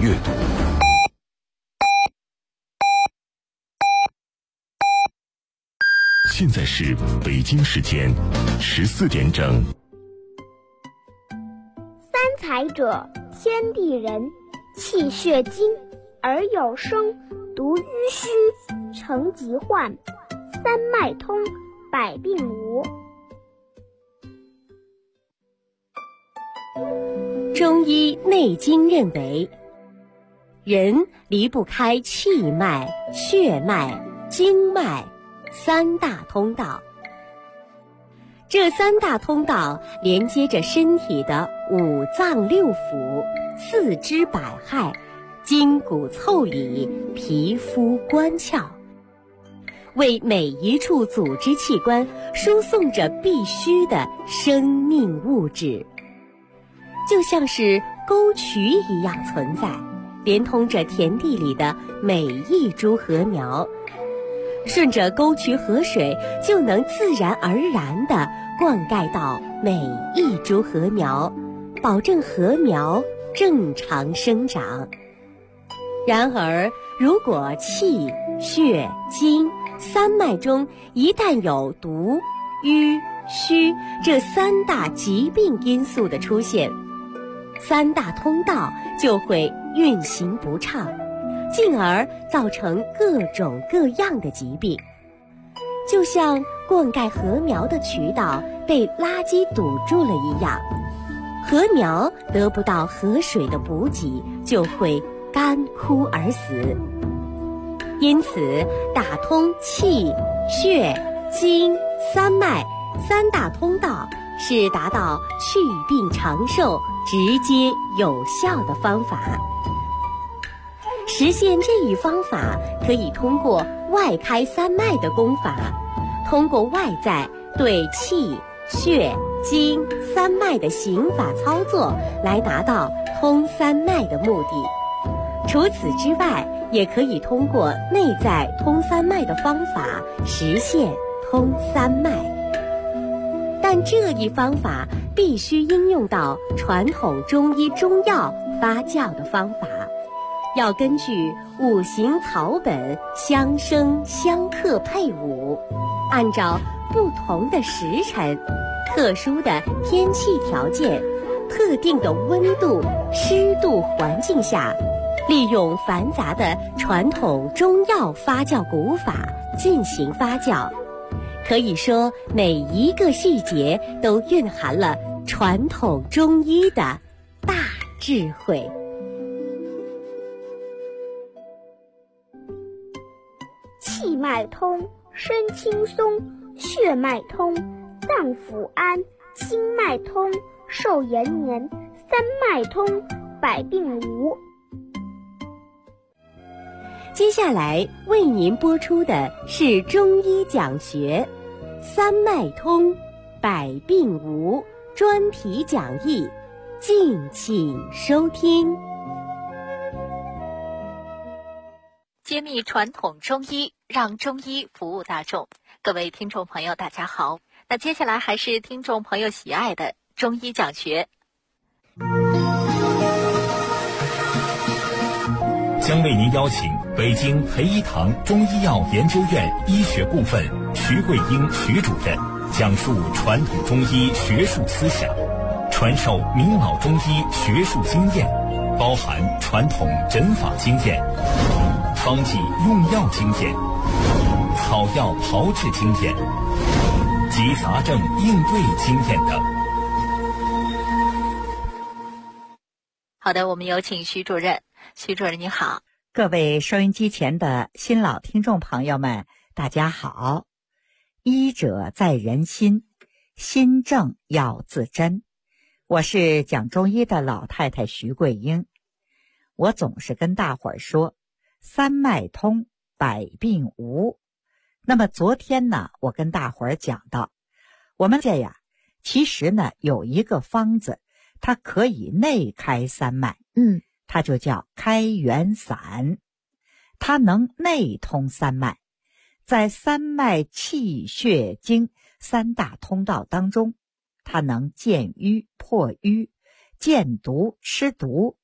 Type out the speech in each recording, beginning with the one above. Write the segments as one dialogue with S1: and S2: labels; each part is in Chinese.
S1: 阅读。现在是北京时间14点整。
S2: 三才者，天地人，气血精，而有声，独淤虚，成疾患，三脉通，百病无。
S3: 中医内经认为，人离不开气脉、血脉、经脉三大通道。这三大通道连接着身体的五脏六腑、四肢百骸、筋骨腠理、皮肤关窍，为每一处组织器官输送着必须的生命物质，就像是沟渠一样存在，连通着田地里的每一株禾苗。顺着沟渠河水，就能自然而然地灌溉到每一株禾苗，保证禾苗正常生长。然而，如果气、血、精三脉中一旦有毒、瘀、虚这三大疾病因素的出现，三大通道就会运行不畅，进而造成各种各样的疾病。就像灌溉禾苗的渠道被垃圾堵住了一样，禾苗得不到河水的补给，就会干枯而死。因此，打通气、血、精三脉三大通道是达到祛病长寿、直接有效的方法。实现这一方法，可以通过外开三脉的功法，通过外在对气、血、精三脉的行法操作来达到通三脉的目的。除此之外，也可以通过内在通三脉的方法实现通三脉。但这一方法必须应用到传统中医中药发酵的方法，要根据五行草本相生相克配伍，按照不同的时辰、特殊的天气条件、特定的温度、湿度环境下，利用繁杂的传统中药发酵古法进行发酵。可以说，每一个细节都蕴含了传统中医的大智慧。
S2: 气脉通，身轻松；血脉通，脏腑安；经脉通，寿延年；三脉通，百病无。
S3: 接下来为您播出的是中医讲学三脉通，百病无专题讲义，敬请收听。
S4: 揭秘传统中医，让中医服务大众。各位听众朋友大家好，那接下来还是听众朋友喜爱的中医讲学。
S5: 将为您邀请北京培一堂中医药研究院医学部分徐桂英徐主任讲述传统中医学术思想，传授明老中医学术经验，包含传统诊法经验、方剂用药经验、草药炮制经验及杂症应对经验等。
S4: 好的，我们有请徐主任。徐主任你好。
S6: 各位收音机前的新老听众朋友们，大家好。医者在人心，心正要自珍。我是讲中医的老太太徐桂英。我总是跟大伙儿说，三脉通，百病无。那么昨天呢，我跟大伙儿讲到，我们这呀，其实呢有一个方子，它可以内开三脉，它就叫开元散，它能内通三脉，在三脉气血经三大通道当中，它能见瘀破瘀，见毒吃毒，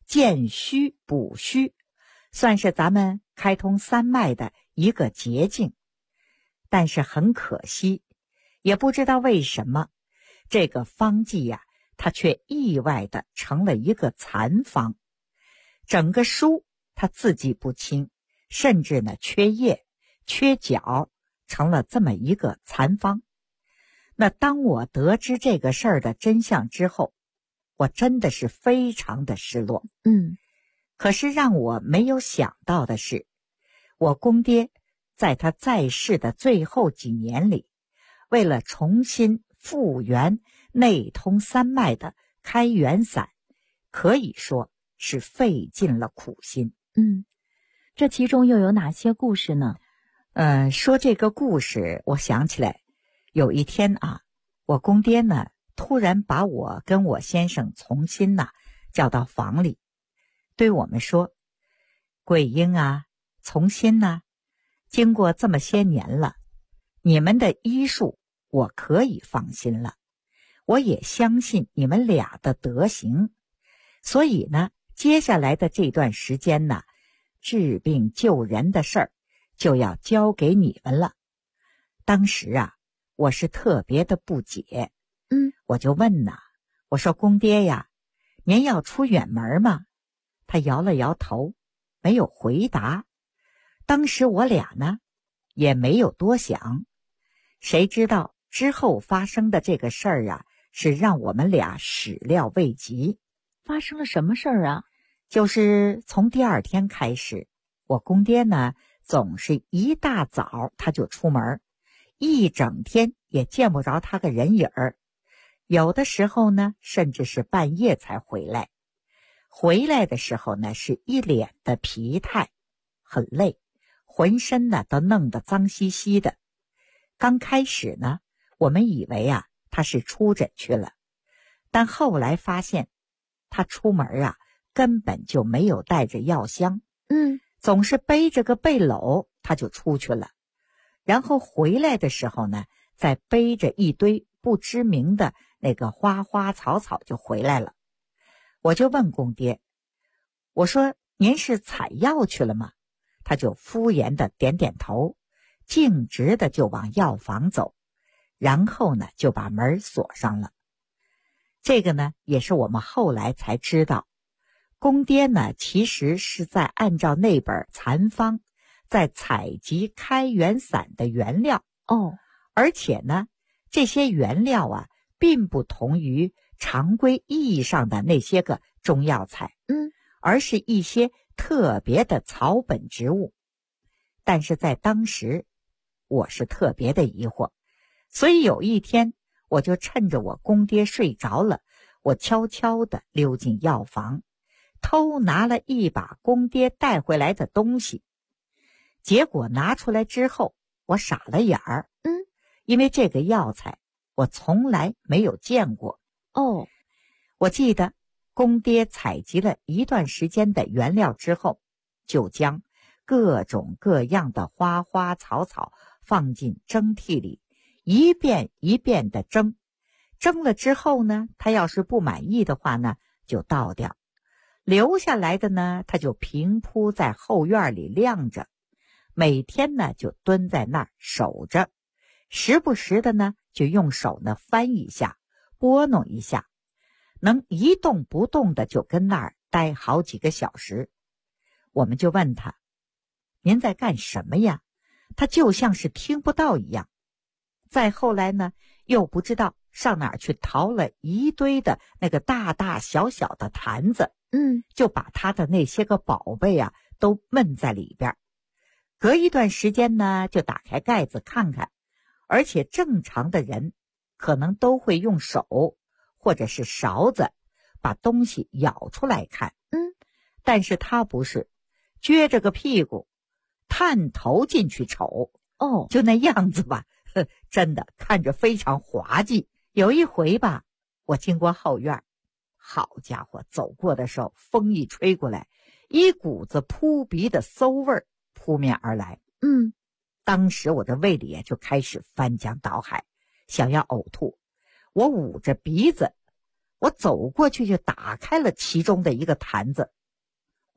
S6: 健虚补虚，算是咱们开通三脉的一个捷径。但是很可惜，也不知道为什么，这个方剂呀，它却意外的成了一个残方。整个书它字迹不清，甚至呢缺页、缺角，成了这么一个残方。那当我得知这个事儿的真相之后，我真的是非常的失落。可是让我没有想到的是，我公爹在他在世的最后几年里，为了重新复原内通三脉的开元散，可以说是费尽了苦心。
S7: 这其中又有哪些故事呢？
S6: 说这个故事，我想起来，有一天啊，我公爹呢突然把我跟我先生从新叫到房里，对我们说：“桂英啊，从新经过这么些年了，你们的医术我可以放心了，我也相信你们俩的德行，所以呢，接下来的这段时间治病救人的事儿就要交给你们了。”当时我是特别的不解，我就问我说：“公爹呀，您要出远门吗？”他摇了摇头，没有回答。当时我俩也没有多想，谁知道之后发生的这个事儿是让我们俩始料未及。
S7: 发生了什么事儿啊？
S6: 就是从第二天开始，我公爹总是一大早他就出门，一整天也见不着他个人影儿，有的时候甚至是半夜才回来。回来的时候是一脸的疲态，很累，浑身都弄得脏兮兮的。刚开始我们以为他是出诊去了，但后来发现他出门根本就没有带着药箱，总是背着个背篓他就出去了，然后回来的时候再背着一堆不知名的那个花花草草就回来了。我就问公爹，我说：“您是采药去了吗？”他就敷衍的点点头，径直的就往药房走，然后就把门锁上了。这个也是我们后来才知道，公爹其实是在按照那本残方在采集开元散的原料而且这些原料并不同于常规意义上的那些个中药材，而是一些特别的草本植物。但是在当时我是特别的疑惑，所以有一天我就趁着我公爹睡着了，我悄悄地溜进药房，偷拿了一把公爹带回来的东西。结果拿出来之后，我傻了眼儿，因为这个药材我从来没有见过。我记得公爹采集了一段时间的原料之后，就将各种各样的花花草草放进蒸屉里，一遍一遍的蒸。蒸了之后他要是不满意的话就倒掉，留下来的他就平铺在后院里晾着，每天就蹲在那儿守着，时不时的就用手翻一下，拨弄一下，能一动不动的就跟那儿待好几个小时。我们就问他：“您在干什么呀？”他就像是听不到一样。再后来又不知道上哪儿去淘了一堆的那个大大小小的坛子，就把他的那些个宝贝都闷在里边。隔一段时间就打开盖子看看，而且正常的人可能都会用手或者是勺子把东西舀出来看，但是他不是，撅着个屁股探头进去瞅，就那样子吧，真的看着非常滑稽。有一回吧，我经过后院，好家伙，走过的时候风一吹过来，一股子扑鼻的馊味儿扑面而来。当时我的胃里就开始翻江倒海，想要呕吐。我捂着鼻子，我走过去就打开了其中的一个坛子，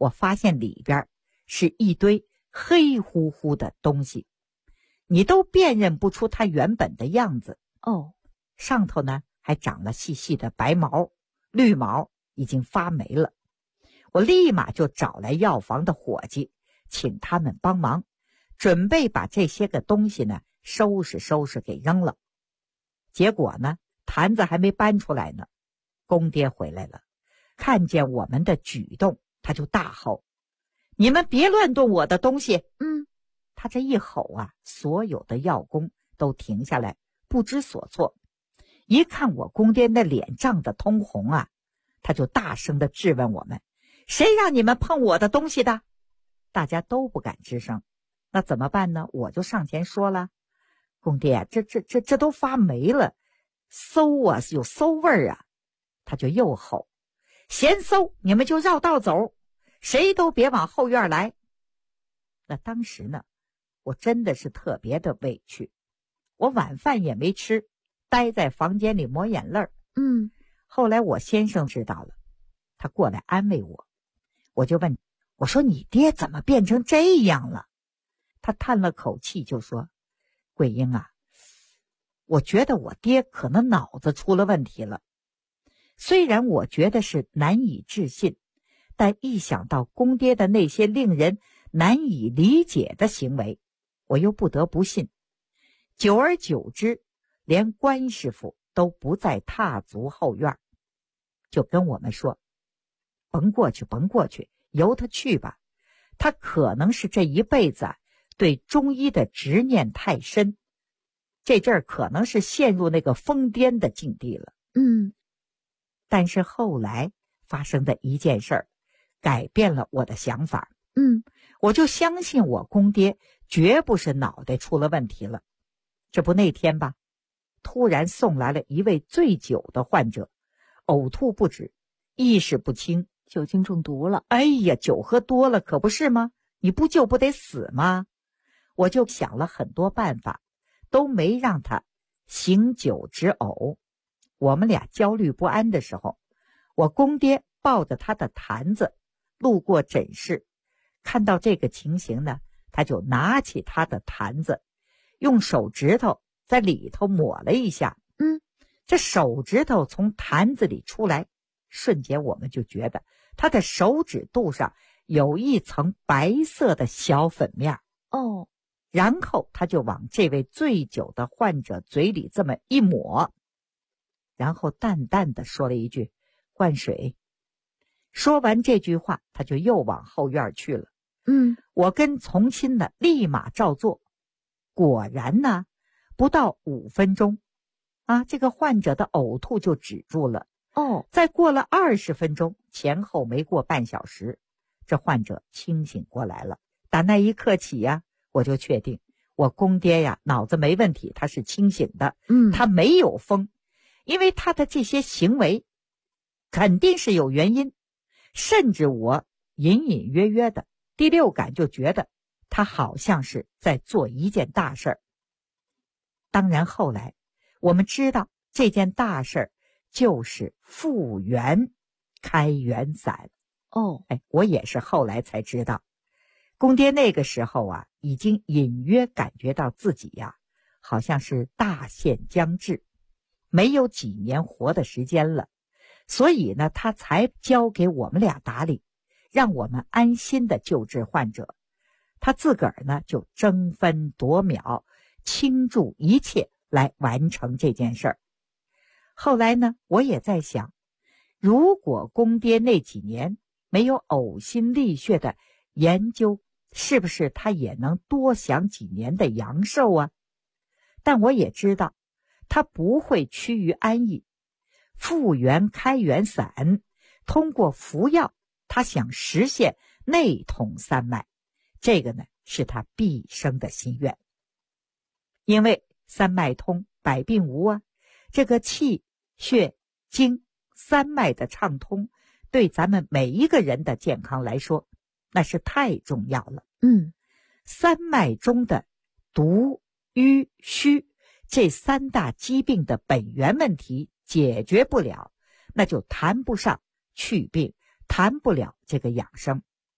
S6: 我发现里边是一堆黑乎乎的东西，你都辨认不出它原本的样子。上头呢还长了细细的白毛，绿毛已经发霉了。我立马就找来药房的伙计，请他们帮忙，准备把这些个东西呢收拾收拾给扔了。结果呢，坛子还没搬出来呢，公爹回来了，看见我们的举动，他就大吼：“你们别乱动我的东西！”他这一吼啊，所有的药工都停下来，不知所措。一看我公爹那脸涨得通红啊，他就大声地质问我们：“谁让你们碰我的东西的？”大家都不敢吱声。那怎么办呢？我就上前说了：“公爹，这都发霉了，馊啊，有馊味儿啊！”他就又吼：“嫌馊，你们就绕道走，谁都别往后院来。”那当时呢，我真的是特别的委屈，我晚饭也没吃，待在房间里抹眼泪。后来我先生知道了，他过来安慰我，我就问，我说：“你爹怎么变成这样了？”他叹了口气就说：“桂英啊，我觉得我爹可能脑子出了问题了。虽然我觉得是难以置信，但一想到公爹的那些令人难以理解的行为，我又不得不信。久而久之，连关师傅都不再踏足后院，就跟我们说：甭过去，甭过去，由他去吧。他可能是这一辈子对中医的执念太深，这阵儿可能是陷入那个疯癫的境地了。”但是后来发生的一件事儿，改变了我的想法。我就相信我公爹绝不是脑袋出了问题了。这不那天吧，突然送来了一位醉酒的患者，呕吐不止，意识不清，
S7: 酒精中毒了。
S6: 哎呀，酒喝多了可不是吗？你不救不得死吗？我就想了很多办法，都没让他醒酒止呕。我们俩焦虑不安的时候，我公爹抱着他的坛子路过诊室，看到这个情形呢，他就拿起他的坛子，用手指头在里头抹了一下。这手指头从坛子里出来，瞬间我们就觉得他的手指肚上有一层白色的小粉面。然后他就往这位醉酒的患者嘴里这么一抹，然后淡淡的说了一句：“灌水。”说完这句话，他就又往后院去了。我跟从亲呢立马照做，果然呢，不到5分钟啊，这个患者的呕吐就止住了。再过了20分钟，前后没过半小时，这患者清醒过来了。打那一刻起呀，我就确定我公爹呀脑子没问题，他是清醒的。他没有疯，因为他的这些行为肯定是有原因，甚至我隐隐约约的第六感就觉得他好像是在做一件大事儿。当然后来我们知道这件大事儿就是复原开元散。我也是后来才知道，公爹那个时候啊，已经隐约感觉到自己呀，好像是大限将至，没有几年活的时间了，所以呢，他才交给我们俩打理，让我们安心的救治患者。他自个儿呢，就争分夺秒，倾注一切来完成这件事儿。后来呢，我也在想，如果公爹那几年没有呕心沥血的研究，是不是他也能多享几年的阳寿啊？但我也知道他不会趋于安逸，复原开元散通过服药，他想实现内通三脉，这个呢是他毕生的心愿。因为三脉通百病无啊，这个气血经三脉的畅通，对咱们每一个人的健康来说，那是太重要了。三脉中的毒、瘀、虚这3大疾病的本源问题解决不了，那就谈不上去病，谈不了这个养生。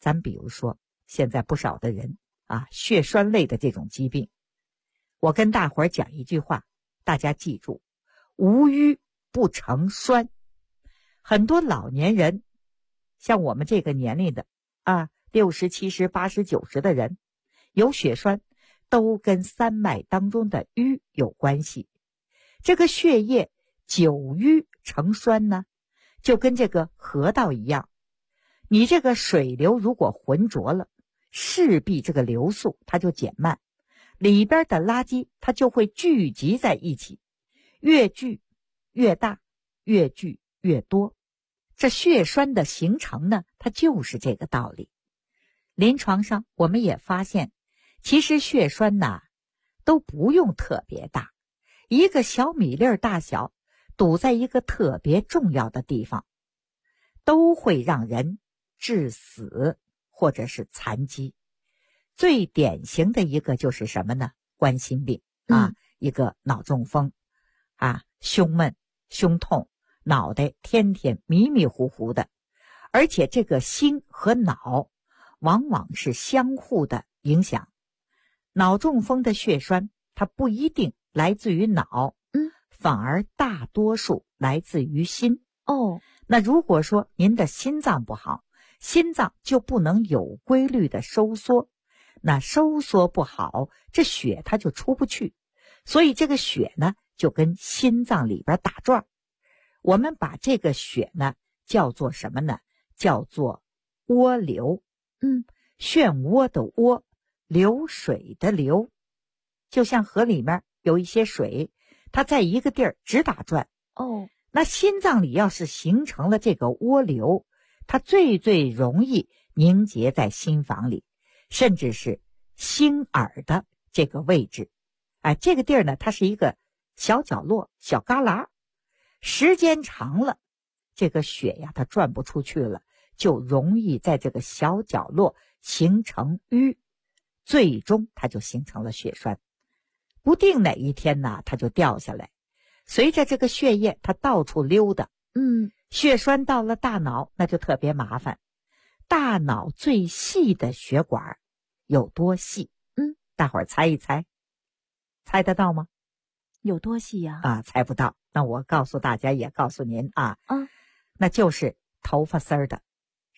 S6: 咱比如说现在不少的人啊，血栓类的这种疾病，我跟大伙儿讲一句话，大家记住，无瘀不成栓。很多老年人，像我们这个年龄的啊，60、70、80、90的人，有血栓，都跟三脉当中的瘀有关系。这个血液久瘀成栓呢，就跟这个河道一样，你这个水流如果浑浊了，势必这个流速它就减慢，里边的垃圾它就会聚集在一起，越聚越大，越聚越多。这血栓的形成呢，它就是这个道理。临床上我们也发现，其实血栓呐都不用特别大，一个小米粒大小堵在一个特别重要的地方，都会让人致死或者是残疾。最典型的一个就是什么呢？冠心病啊，一个脑中风啊，胸闷、胸痛，脑袋天天迷迷糊糊的，而且这个心和脑往往是相互的影响。脑中风的血栓它不一定来自于脑，反而大多数来自于心。那如果说您的心脏不好，心脏就不能有规律的收缩，那收缩不好，这血它就出不去，所以这个血呢就跟心脏里边打转。我们把这个血呢叫做什么呢？叫做涡流。漩涡的涡，流水的流，就像河里面有一些水，它在一个地儿直打转。那心脏里要是形成了这个涡流，它最容易凝结在心房里，甚至是心耳的这个位置。这个地儿呢，它是一个小角落、小旮旯，时间长了，这个血呀，它转不出去了，就容易在这个小角落形成瘀，最终它就形成了血栓。不定哪一天呢，它就掉下来，随着这个血液它到处溜达。血栓到了大脑，那就特别麻烦。大脑最细的血管有多细？大伙儿猜一猜，猜得到吗？
S7: 有多细呀？
S6: 猜不到。那我告诉大家，也告诉您那就是头发丝儿的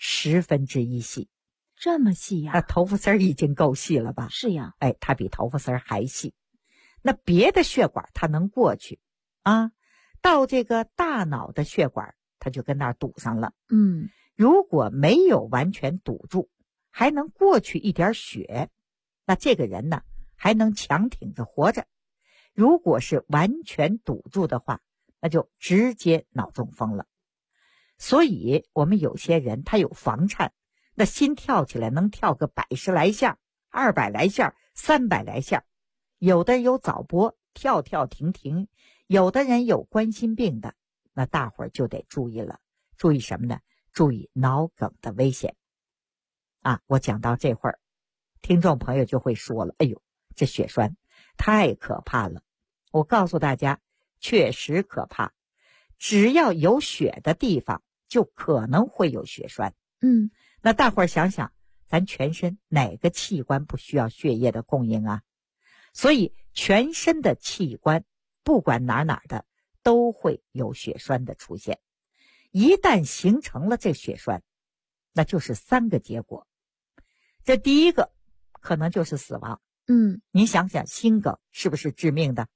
S6: 1/10细。
S7: 这么细呀？
S6: 头发丝儿已经够细了吧？
S7: 是呀。
S6: 它比头发丝儿还细。那别的血管它能过去到这个大脑的血管它就跟那儿堵上了。如果没有完全堵住，还能过去一点血，那这个人呢还能强挺着活着。如果是完全堵住的话，那就直接脑中风了。所以我们有些人他有房颤，那心跳起来能跳个110来下、200来下、300来下。有的有早搏，跳跳停停，有的人有冠心病的，那大伙儿就得注意了。注意什么呢？注意脑梗的危险。我讲到这会儿，听众朋友就会说了，哎呦，这血栓太可怕了。我告诉大家，确实可怕。只要有血的地方，就可能会有血栓。那大伙儿想想，咱全身哪个器官不需要血液的供应啊？所以全身的器官，不管哪的，都会有血栓的出现。一旦形成了这血栓，那就是3个结果。这第一个可能就是死亡。你想想，心梗是不是致命的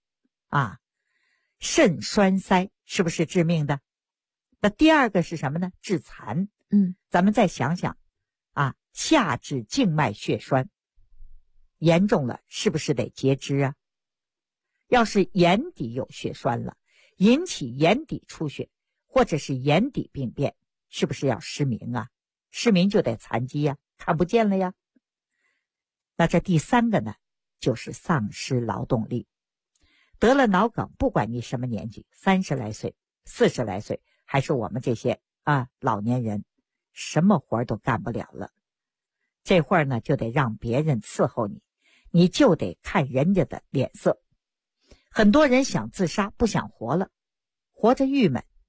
S6: 肾栓塞是不是致命的？那第二个是什么呢？致残。咱们再想想下肢静脉血栓严重了，是不是得截肢啊？要是眼底有血栓了，引起眼底出血或者是眼底病变，是不是要失明啊？失明就得残疾呀，看不见了呀。那这第3个呢，就是丧失劳动力。得了脑梗，不管你什么年纪，30来岁、40来岁，还是我们这些老年人，什么活都干不了了。这会儿呢，就得让别人伺候你，你就得看人家的脸色。很多人想自杀，不想活了，活着郁闷，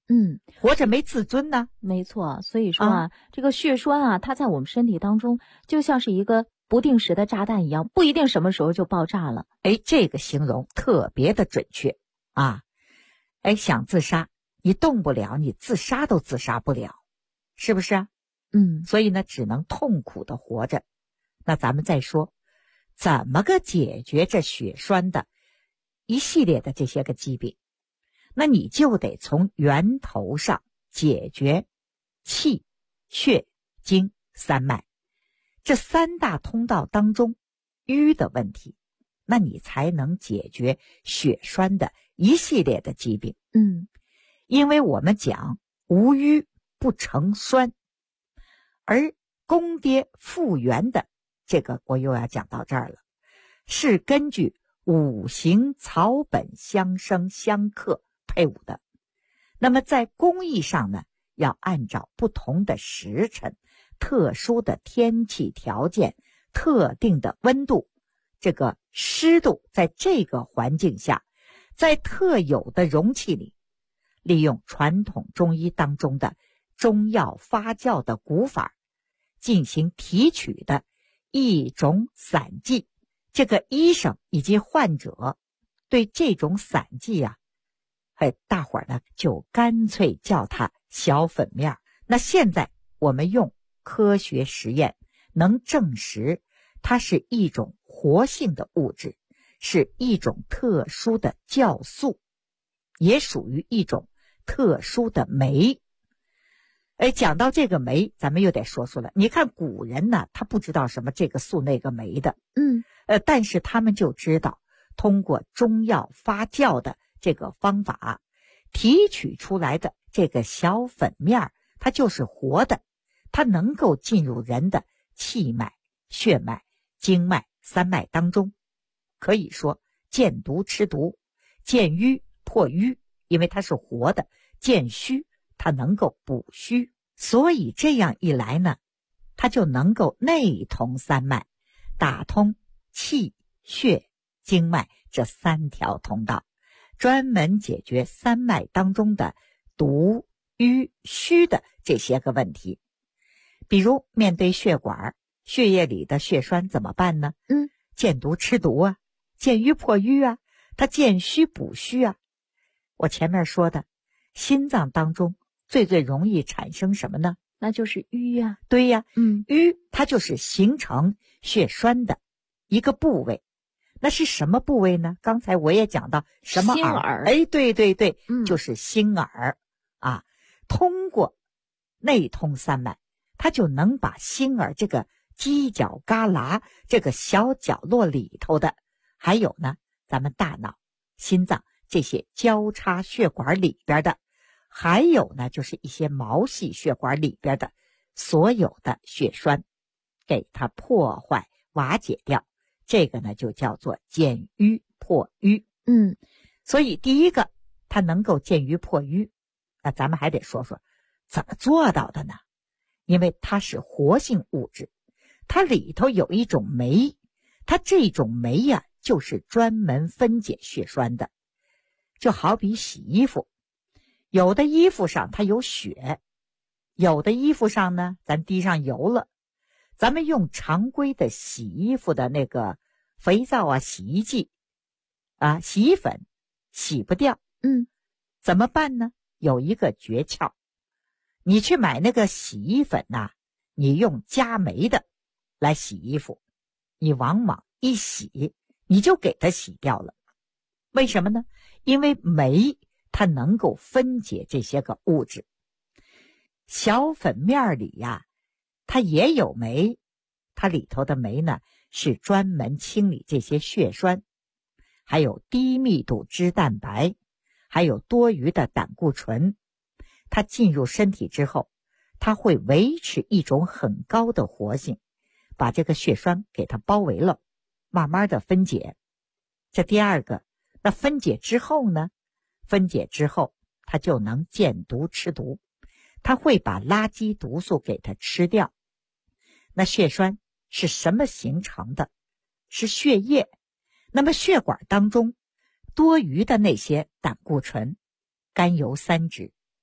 S6: 活着没自尊呢。
S7: 没错。所以说这个血栓它在我们身体当中就像是一个不定时的炸弹一样，不一定什么时候就爆炸了。
S6: 这个形容特别的准确啊。想自杀，你动不了，你自杀都自杀不了，是不是啊？所以呢，只能痛苦的活着。那咱们再说，怎么个解决这血栓的一系列的这些个疾病？那你就得从源头上解决气、血、经三脉这三大通道当中瘀的问题，那你才能解决血栓的一系列的疾病。因为我们讲无瘀不成栓，而宫爹复原的这个我又要讲到这儿了，是根据五行草本相生相克配伍的。那么在工艺上呢，要按照不同的时辰、特殊的天气条件、特定的温度、这个湿度，在这个环境下，在特有的容器里，利用传统中医当中的中药发酵的古法进行提取的一种散剂。这个医生以及患者对这种散剂大伙儿呢就干脆叫它小粉面。那现在我们用科学实验能证实它是一种活性的物质，是一种特殊的酵素，也属于一种特殊的酶。讲到这个酶，咱们又得说了。你看古人呢，他不知道什么这个素那个酶的，但是他们就知道通过中药发酵的这个方法提取出来的这个小粉面，它就是活的，它能够进入人的气脉、血脉、经脉三脉当中，可以说见毒吃毒，见瘀破瘀，因为它是活的，见虚它能够补虚。所以这样一来呢，它就能够内通三脉，打通气、血、经脉这三条通道，专门解决三脉当中的毒、瘀、虚的这些个问题。比如面对血管、血液里的血栓怎么办呢？见毒吃毒啊，见瘀破瘀啊，它见虚补虚啊。我前面说的心脏当中最容易产生什么呢？
S7: 那就是瘀啊。
S6: 对呀，瘀它就是形成血栓的一个部位。那是什么部位呢？刚才我也讲到什么耳？对，就是心耳啊。通过内通三脉，它就能把心耳这个犄角旮旯这个小角落里头的，还有呢咱们大脑、心脏这些交叉血管里边的，还有呢就是一些毛细血管里边的所有的血栓，给它破坏瓦解掉。这个呢就叫做见瘀破瘀。所以第一个它能够见瘀破瘀，那咱们还得说说怎么做到的呢？因为它是活性物质，它里头有一种酶，它这种酶呀就是专门分解血栓的。就好比洗衣服，有的衣服上它有血，有的衣服上呢咱滴上油了，咱们用常规的洗衣服的那个肥皂啊、洗衣剂啊、洗衣粉洗不掉，怎么办呢？有一个诀窍，你去买那个洗衣粉你用加酶的来洗衣服，你往往一洗你就给它洗掉了。为什么呢？因为酶它能够分解这些个物质。小粉面里它也有酶，它里头的酶呢是专门清理这些血栓，还有低密度脂蛋白，还有多余的胆固醇。它进入身体之后，它会维持一种很高的活性，把这个血栓给它包围了，慢慢的分解。这第二个，那分解之后呢？分解之后它就能见毒吃毒，它会把垃圾毒素给它吃掉。那血栓是什么形成的？是血液。那么血管当中多余的那些胆固醇、甘油三酯，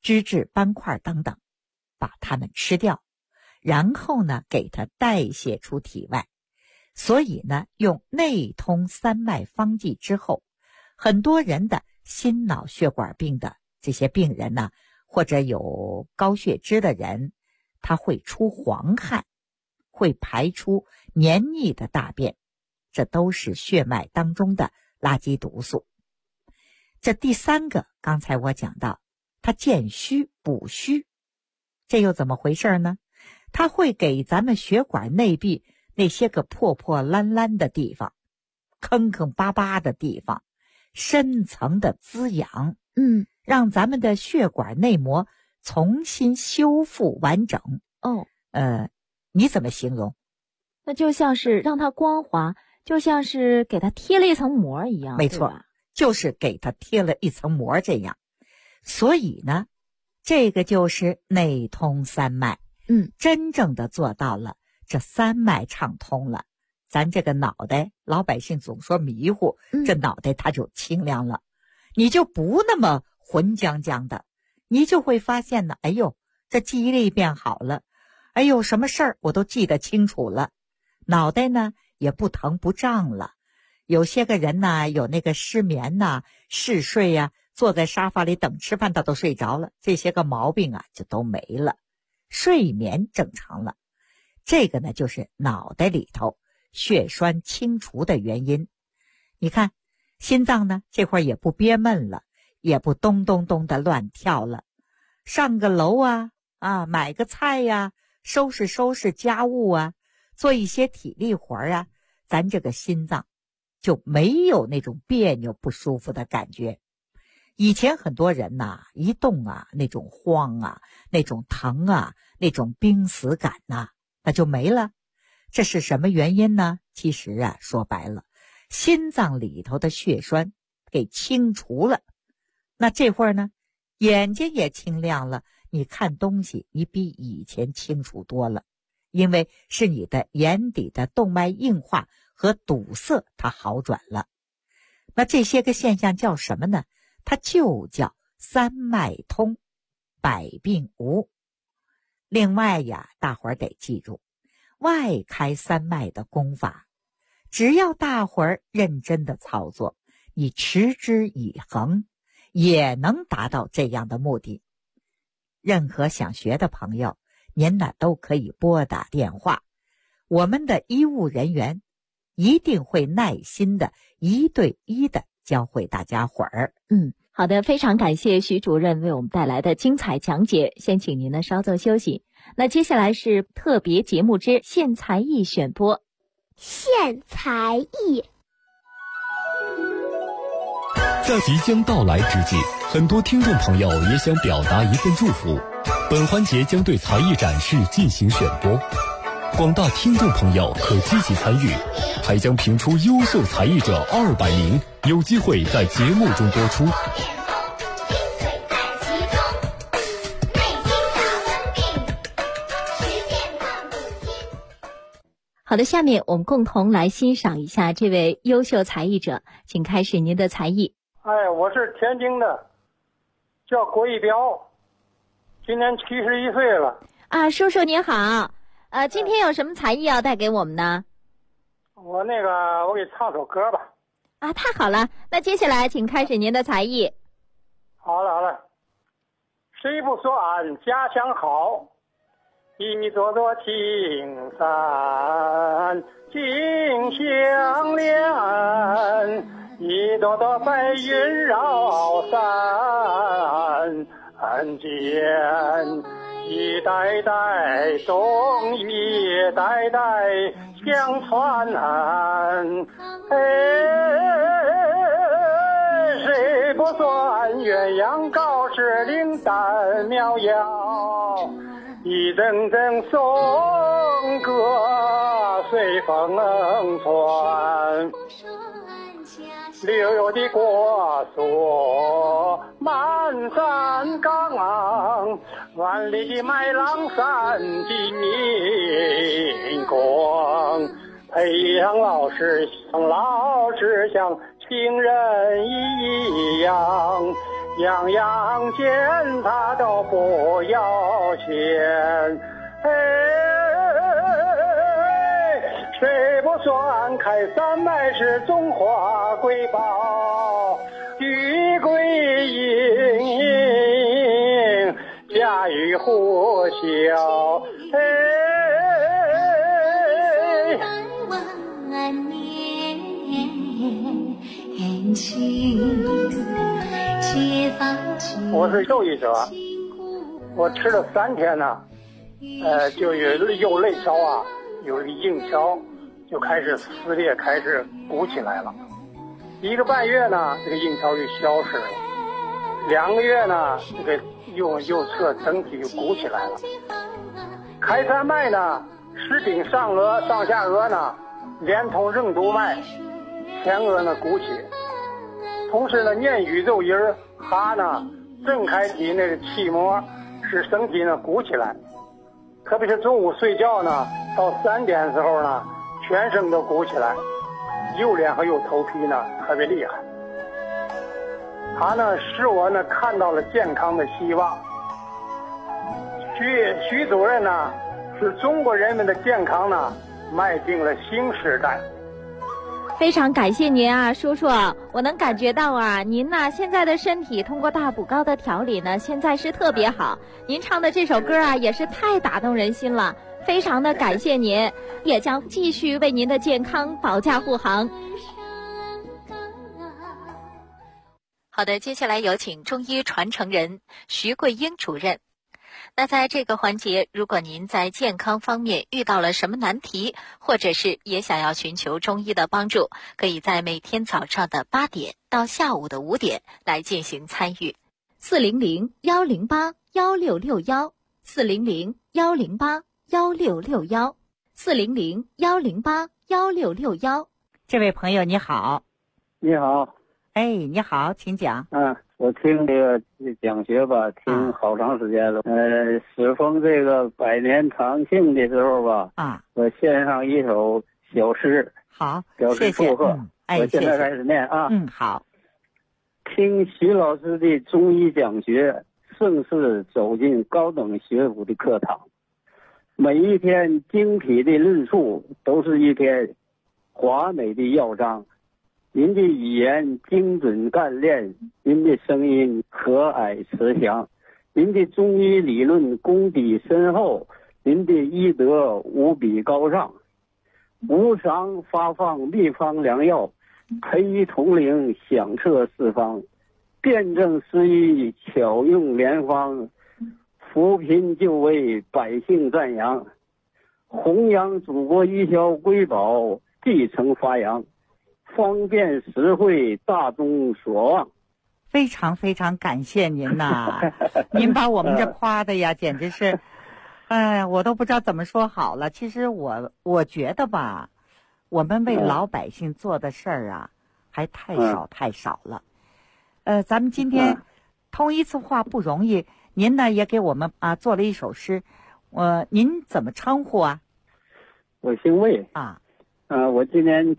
S6: 脂质斑块等等，把它们吃掉，然后呢给它代谢出体外。所以呢，用内通三脉方剂之后，很多人的心脑血管病的这些病人呢，或者有高血脂的人，他会出黄汗，会排出黏腻的大便，这都是血脉当中的垃圾毒素。这第三个，刚才我讲到，它健虚补虚，这又怎么回事呢？它会给咱们血管内壁那些个破破烂烂的地方，坑坑巴巴的地方，深层的滋养，让咱们的血管内膜重新修复完整。你怎么形容？
S7: 那就像是让它光滑，就像是给它贴了一层膜一样。
S6: 没错，就是给它贴了一层膜这样。所以呢，这个就是内通三脉，真正的做到了这三脉畅通了，咱这个脑袋，老百姓总说迷糊，这脑袋它就清亮了，你就不那么浑浆浆的，你就会发现呢，哎呦，这记忆力变好了，哎呦，什么事儿我都记得清楚了，脑袋呢也不疼不胀了。有些个人呢，有那个失眠呐、嗜睡呀，坐在沙发里等吃饭，他都睡着了，这些个毛病啊就都没了，睡眠正常了。这个呢，就是脑袋里头血栓清除的原因。你看，心脏呢这会儿也不憋闷了，也不咚咚咚的乱跳了，上个楼买个菜呀，收拾收拾家务啊，做一些体力活啊，咱这个心脏就没有那种别扭不舒服的感觉。以前很多人呐，一动啊，那种慌啊，那种疼啊，那种濒死感呐，那就没了。这是什么原因呢？其实啊，说白了，心脏里头的血栓给清除了。那这会儿呢，眼睛也清亮了，你看东西你比以前清楚多了，因为是你的眼底的动脉硬化和堵塞它好转了。那这些个现象叫什么呢？它就叫三脉通，百病无。另外呀，大伙儿得记住，外开三脉的功法，只要大伙儿认真的操作，你持之以恒，也能达到这样的目的。任何想学的朋友，您呢都可以拨打电话，我们的医务人员一定会耐心的一对一的教会大家伙儿。
S7: 好的，非常感谢徐主任为我们带来的精彩讲解，先请您呢稍作休息。那接下来是特别节目之献才艺选播。
S2: 献才艺。
S1: 在即将到来之际，很多听众朋友也想表达一份祝福。本环节将对才艺展示进行选播，广大听众朋友可积极参与，还将评出优秀才艺者200名，有机会在节目中播出。
S7: 好的，下面我们共同来欣赏一下这位优秀才艺者，请开始您的才艺。
S8: 我是天津的，叫郭一彪，今年71岁了。
S7: 叔叔您好，今天有什么才艺要带给我们呢？
S8: 我给唱首歌吧。
S7: 太好了，那接下来请开始您的才艺。
S8: 好了，谁不说俺家乡好？一座座青山竞相连，一朵朵白云绕山间，一代代中一代代相传。谁不说俺鸳鸯高士灵丹妙药？一阵阵颂歌随风传，溜溜的国素满山岗，万里的麦浪闪金光。培养老师像情人一样， 样样见他都不要钱。谁不算开山脉是中华瑰宝，玉桂英家喻户晓。我是受益者，我吃了3天呢，就有右肋条啊，有一个硬条就开始撕裂，开始鼓起来了。1个半月呢，这个硬条就消失了。2个月呢，这个右侧整体就鼓起来了。开山脉呢，石顶上额、上下颚呢，连同任督脉，前额呢鼓起。同时呢，念宇宙音儿，哈呢，正开体那个气膜使身体呢鼓起来。特别是中午睡觉呢，到3点的时候呢，全身都鼓起来，右脸和右头皮呢特别厉害。它呢使我呢看到了健康的希望。徐主任呢，使中国人民的健康呢迈进了新时代。
S7: 非常感谢您啊，叔叔，我能感觉到啊，您呢现在的身体通过大补膏的调理呢，现在是特别好。您唱的这首歌啊，也是太打动人心了，非常的感谢您，也将继续为您的健康保驾护航。
S4: 好的，接下来有请中医传承人徐桂英主任。那在这个环节，如果您在健康方面遇到了什么难题，或者是也想要寻求中医的帮助，可以在每天早上的8点到下午的5点来进行参与。
S7: 400-108-1661，400-108-1661，400-108-1661。
S6: 这位朋友你好。
S8: 你好。
S6: 你好，请讲。
S8: 我听这个讲学吧，听好长时间了。适逢这个100年堂庆的时候吧，我献上一首小诗，
S6: 好，
S8: 表示祝贺。我现在开始念啊。
S6: 好。
S8: 听徐老师的中医讲学，正式走进高等学府的课堂。每一篇精辟的论述，都是一篇华美的药章。您的语言精准干练，您的声音和蔼慈祥，您的中医理论功底深厚，您的医德无比高尚，无偿发放秘方良药，培医统领响彻四方，辩证施医巧用良方，扶贫救危百姓赞扬，弘扬祖国医销瑰宝继承发扬，方便实惠，大众所望。
S6: 非常非常感谢您呐您把我们这夸的呀简直是我都不知道怎么说好了。其实我觉得吧，我们为老百姓做的事儿啊还太少了。咱们今天通一次话不容易，您呢也给我们做了一首诗。您怎么称呼啊？
S8: 我姓魏我今年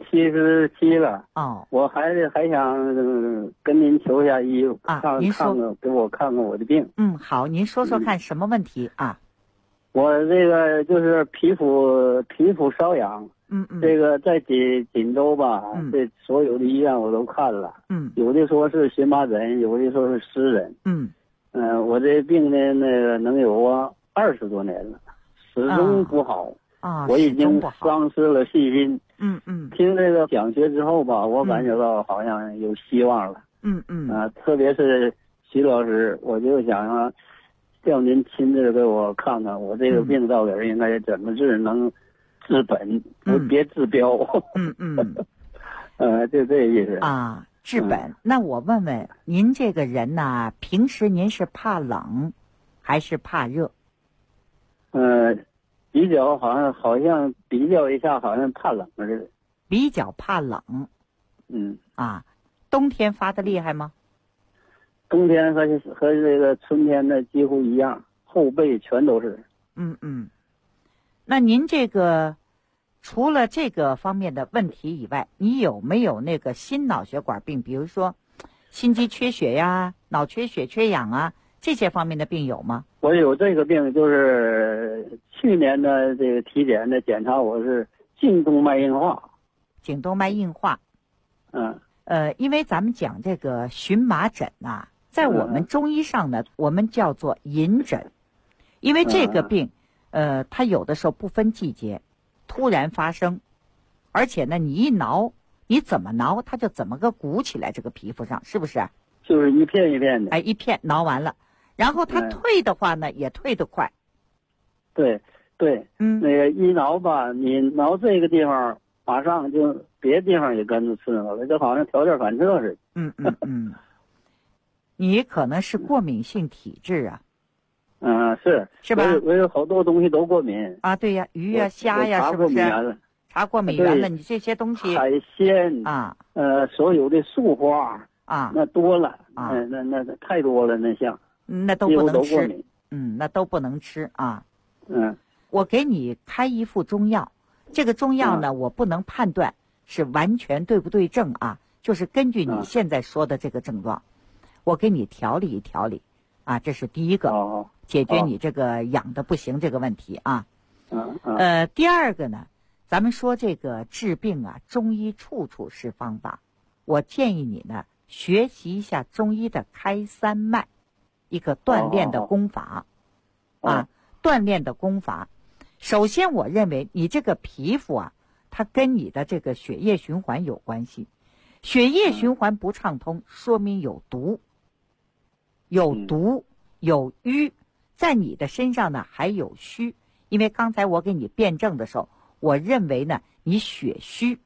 S8: 77了。我还想跟您求下医，给我看看我的病。
S6: 好，您说说看什么问题啊？
S8: 我这个就是皮肤瘙痒。这个在锦州吧，这所有的医院我都看了。有的说是荨麻疹，有的说是湿疹。我这病呢，那个能有20多年了，始终不好。我已经丧失了信心。听这个讲学之后吧，我感觉到好像有希望了。特别是徐老师，我就想叫您亲自给我看看我这个病到底应该怎么治，能治本，别治标。就这意思
S6: 治本。那我问问您这个人呢，平时您是怕冷还是怕热？
S8: 比较好像比较一下，好像怕冷似的。
S6: 比较怕冷。冬天发的厉害吗？
S8: 冬天和这个春天的几乎一样，后背全都是。
S6: 那您这个除了这个方面的问题以外，你有没有那个心脑血管病？比如说心肌缺血呀、脑缺血、缺氧啊这些方面的病有吗？
S9: 我有这个病，就是去年的这个体检的检查，我是颈动脉硬化。
S6: 颈动脉硬化。
S9: 嗯。
S6: 因为咱们讲这个荨麻疹啊，在我们中医上呢，我们叫做隐疹，因为这个病，它有的时候不分季节，突然发生，而且呢，你一挠，你怎么挠，它就怎么个鼓起来，这个皮肤上是不是？
S9: 就是一片一片的。
S6: 哎，一片挠完了，然后它退的话呢，也退得快。
S9: 对对，那个一挠吧，你挠这个地方，马上就别的地方也跟着刺挠了，就好像条件反射似的。
S6: 你可能是过敏性体质啊。
S9: 是吧？我有好多东西都过敏
S6: 啊。对呀，鱼呀、虾呀，是不是？查过敏源了，你这些东西。
S9: 海鲜啊，所有的素花
S6: 啊，
S9: 那多了啊，那太多了，那像
S6: 那都不能吃。那都不能吃啊。我给你开一副中药，这个中药呢，我不能判断是完全对不对症啊，就是根据你现在说的这个症状，我给你调理调理啊，这是第一个，解决你这个痒的不行这个问题啊。第二个呢，咱们说这个治病啊，中医处处是方法，我建议你呢学习一下中医的开三脉，一个锻炼的功法啊，锻炼的功法。首先我认为你这个皮肤啊，它跟你的这个血液循环有关系，血液循环不畅通，说明有毒，有瘀，在你的身上呢还有虚，因为刚才我给你辩证的时候，我认为呢你血虚，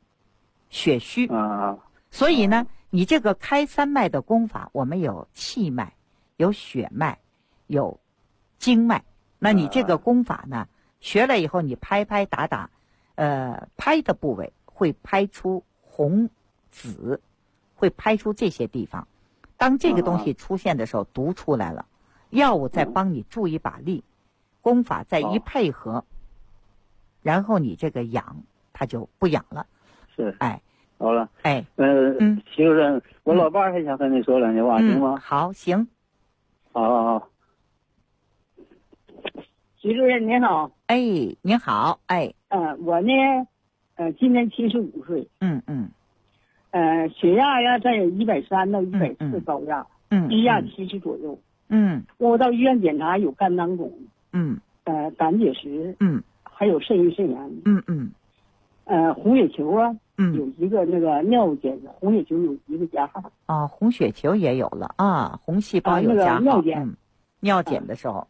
S6: 所以呢你这个开三脉的功法，我们有气脉，有血脉，有经脉。那你这个功法呢，学了以后你拍拍打打，拍的部位会拍出红紫，会拍出这些地方。当这个东西出现的时候，毒出来了，药物再帮你助一把力，功法再一配合，然后你这个痒它就不痒了。
S9: 是，
S6: 哎，
S9: 好了，
S6: 哎，
S9: 徐主任，我老伴儿还想跟你说两句话，行吗？
S6: 好，行，
S9: 好。
S10: 徐主任您好。
S6: 哎，您好，哎，
S10: 我呢，今年75岁。血压呀在130到140高压，低压70左右。我到医院检查有肝囊肿，胆结石，还有肾盂肾炎，红血球啊，有一个那个尿检，红血球有一个加号。
S6: 啊，红血球也有了啊，红细胞有加号。尿检的时候，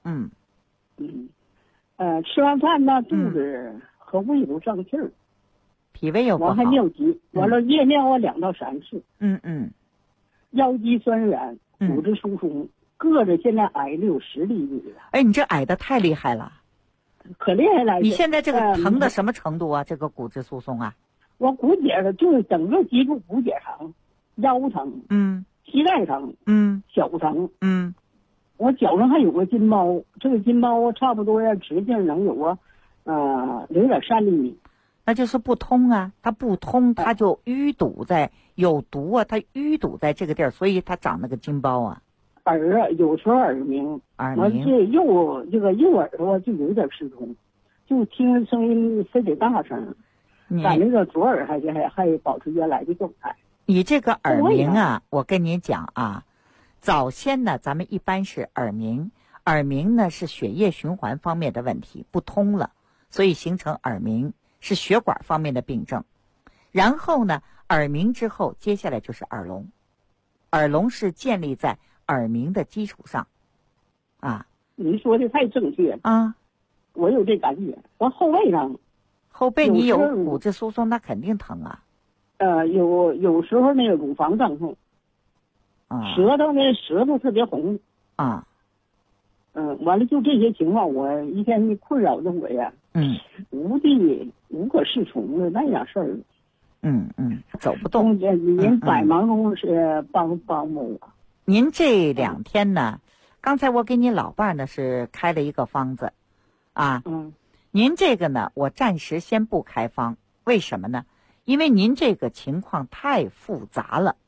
S10: 吃完饭呢，肚子和胃都胀气儿，
S6: 脾胃又不好，
S10: 完还尿急，完了夜尿啊2到3次，腰肌酸软，骨质疏松，个子现在矮的有10厘米了。
S6: 哎，你这矮的太厉害了，
S10: 可厉害了！
S6: 你现在这个疼的什么程度啊？这个骨质疏松啊？
S10: 我骨节的就是整个脊柱骨节疼，腰疼，膝盖疼，小疼，我脚上还有个筋包，这个筋包差不多要直径能有0.3厘米。
S6: 那就是不通啊，它不通，它就淤堵在有毒啊，它淤堵在这个地儿，所以它长那个筋包啊。
S10: 耳啊，有时候耳鸣，这右耳朵就有点失聪，就听声音非得大声，但那个左耳还保持原来的状态。
S6: 你这个耳鸣啊，我跟你讲啊，早先呢，咱们一般是耳鸣，耳鸣呢是血液循环方面的问题不通了，所以形成耳鸣，是血管方面的病症。然后呢，耳鸣之后，接下来就是耳聋，耳聋是建立在耳鸣的基础上，啊。
S10: 您说的太正确了
S6: 啊，
S10: 我有这感觉。我后背上，
S6: 后背你有骨质疏松，那肯定疼啊。
S10: 有时候那个乳房胀痛，舌头特别红
S6: 啊。
S10: 完了就这些情况，我一天困扰着我呀，无可适从的那样事儿。
S6: 走不动。
S10: 您百忙中是帮我。
S6: 您这2天呢，刚才我给你老伴呢是开了一个方子，啊，您这个呢，我暂时先不开方，为什么呢？因为您这个情况太复杂了，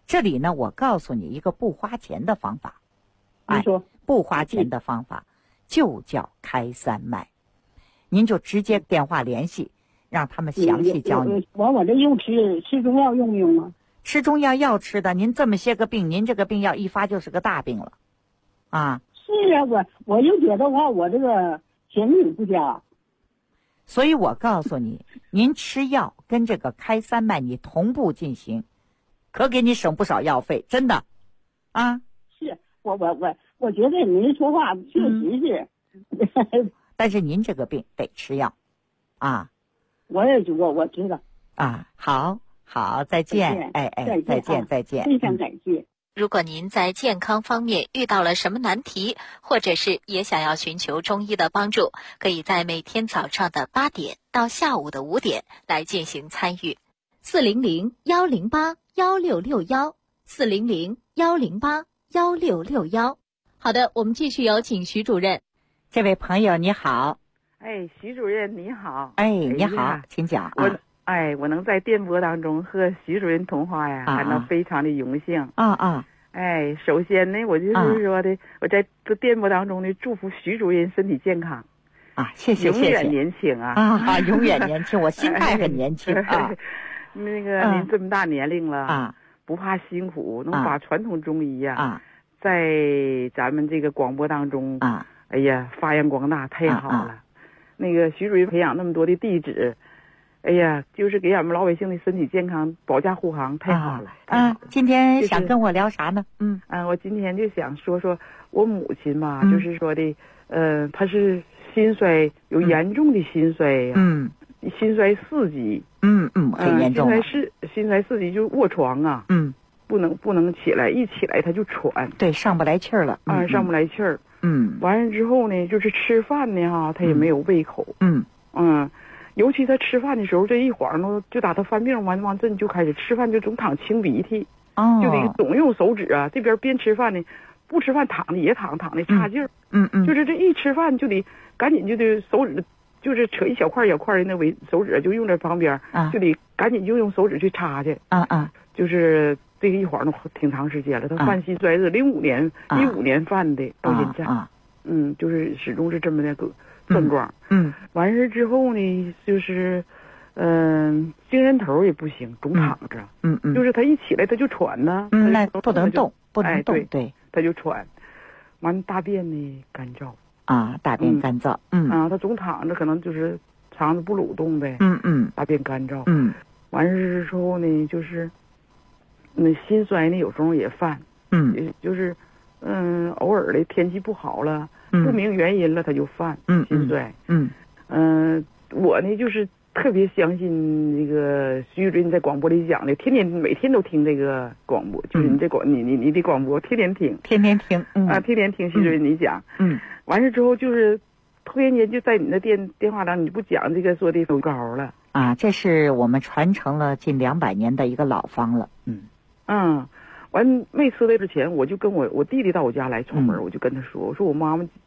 S6: 这里呢，我告诉你一个不花钱的方法。
S10: 你说
S6: 不花钱的方法就叫开三脉，您就直接电话联系，让他们详细教你。
S10: 我这用吃中药用不用啊？
S6: 吃中药要吃的，您这么些个病，您这个病要一发就是个大病了，啊。
S10: 是啊，我就觉得话，我这个前景不佳。
S6: 所以我告诉你，您吃药跟这个开三脉你同步进行，可给你省不少药费，真的，啊。
S10: 是我觉得您说话确实是，
S6: 但是您这个病得吃药，啊。
S10: 我也知道，我知道。
S6: 啊，好，再见，再见，
S10: 非常感谢。
S4: 如果您在健康方面遇到了什么难题，或者是也想要寻求中医的帮助，可以在每天早上的8点到下午的5点来进行参与。
S7: 400-108-1661，400-108-1661。好的，我们继续有请徐主任。
S6: 这位朋友你好。
S11: 哎，徐主任你好。
S6: 哎，你好，请讲。
S11: 我能在电波当中和徐主任通话呀，感到非常的荣幸。哎，首先呢，我就是说的，我在这电波当中呢，祝福徐主任身体健康。
S6: 谢谢，
S11: 永远年轻
S6: 啊！永远年轻，我心态很年轻啊。
S11: 那个您这么大年龄了不怕辛苦，能把传统中医呀，在咱们这个广播当中哎呀，发扬光大，太好了。那个徐主任培养那么多的弟子。哎呀，就是给俺们老百姓的身体健康保驾护航，太好了。
S6: 今天想跟我聊啥呢？
S11: 我今天就想说我母亲吧，就是说的，她是心衰，有严重的心衰呀。心衰4级。
S6: 很严重。
S11: 心衰4级就是卧床啊。不能起来，一起来她就喘。
S6: 对，上不来气儿了。
S11: 上不来气儿。完了之后呢，就是吃饭呢她也没有胃口。尤其他吃饭的时候，这一晃呢，就打他犯病完阵就开始吃饭就总淌清鼻涕，就得总用手指啊，这边边吃饭呢，不吃饭躺的也躺的差劲儿，就是这一吃饭就得赶紧就得手指，就是扯一小块的那手指就用在旁边，就得赶紧就用手指去擦去，就是这个一晃都挺长时间了。他犯心衰是15年犯的，到现在，就是始终是这么的个症状。完事之后呢，就是精神头也不行，总躺着。就是他一起来他就喘呢。
S6: 那不能动，
S11: 对，他就喘。完大便呢干燥。
S6: 大便干燥。
S11: 他总躺着，可能就是肠子不蠕动呗。大便干燥。完事之后呢，就是那心衰呢有时候也犯。就是偶尔的天气不好了。不明原因了，他就犯心衰。我呢就是特别相信那个徐主任在广播里讲的，每天都听这个广播，就是你这你的广播天天听，
S6: 天天听
S11: 徐主任你讲。完事之后就是突然间就在你的电话上，你不讲这个说的手膏了
S6: 这是我们传承了近200年的一个老方了。
S11: 完没吃的之前，我就跟我弟弟到我家来串门，我就跟他说，我说我妈妈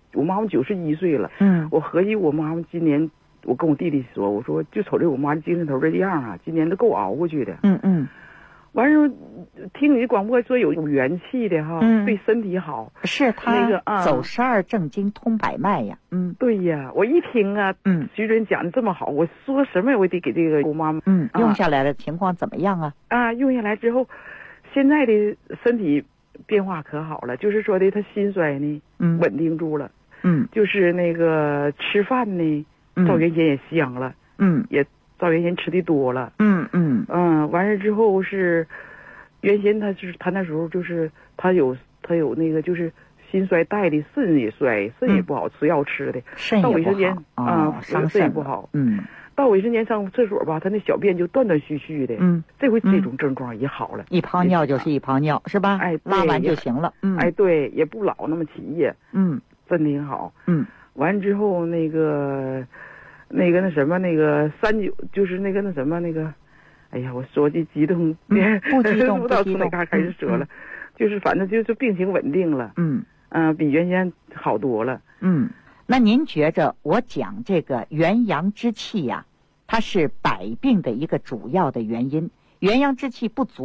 S11: 91岁了。我合计我妈妈今年，我跟我弟弟说，我说就瞅这我妈精神头这样啊，今年都够熬过去的。完事听你的广播说有元气的哈，对身体好。
S6: 是他那个走12正经通百脉呀。
S11: 对呀，我一听啊，徐主任讲的这么好，我说什么我得给这个我妈妈。
S6: 用下来的情况怎么样啊？
S11: 用下来之后。现在的身体变化可好了，就是说的他心衰呢稳定住了，就是那个吃饭呢照原先也香了，也照原先吃的多了，完事之后是原先他那时候就是他有那个就是心衰带的肾也衰，肾也不好，吃药吃的，到卫生间肾也不好，到卫生间上厕所吧，他那小便就断断续续的。这回这种症状也好了，
S6: 一泡尿就是一泡尿，是吧？拉完就行了。
S11: 对，也不老那么起夜。真挺好。完之后那个那什么那个39就是那个那什么那个，哎呀，我说的激动，
S6: 不激动，
S11: 不到从那嘎开始说了，就是反正就是病情稳定了。比原先好多了。
S6: 那您觉着我讲这个元阳之气呀，它是百病的一个主要的原因。元阳之气不足，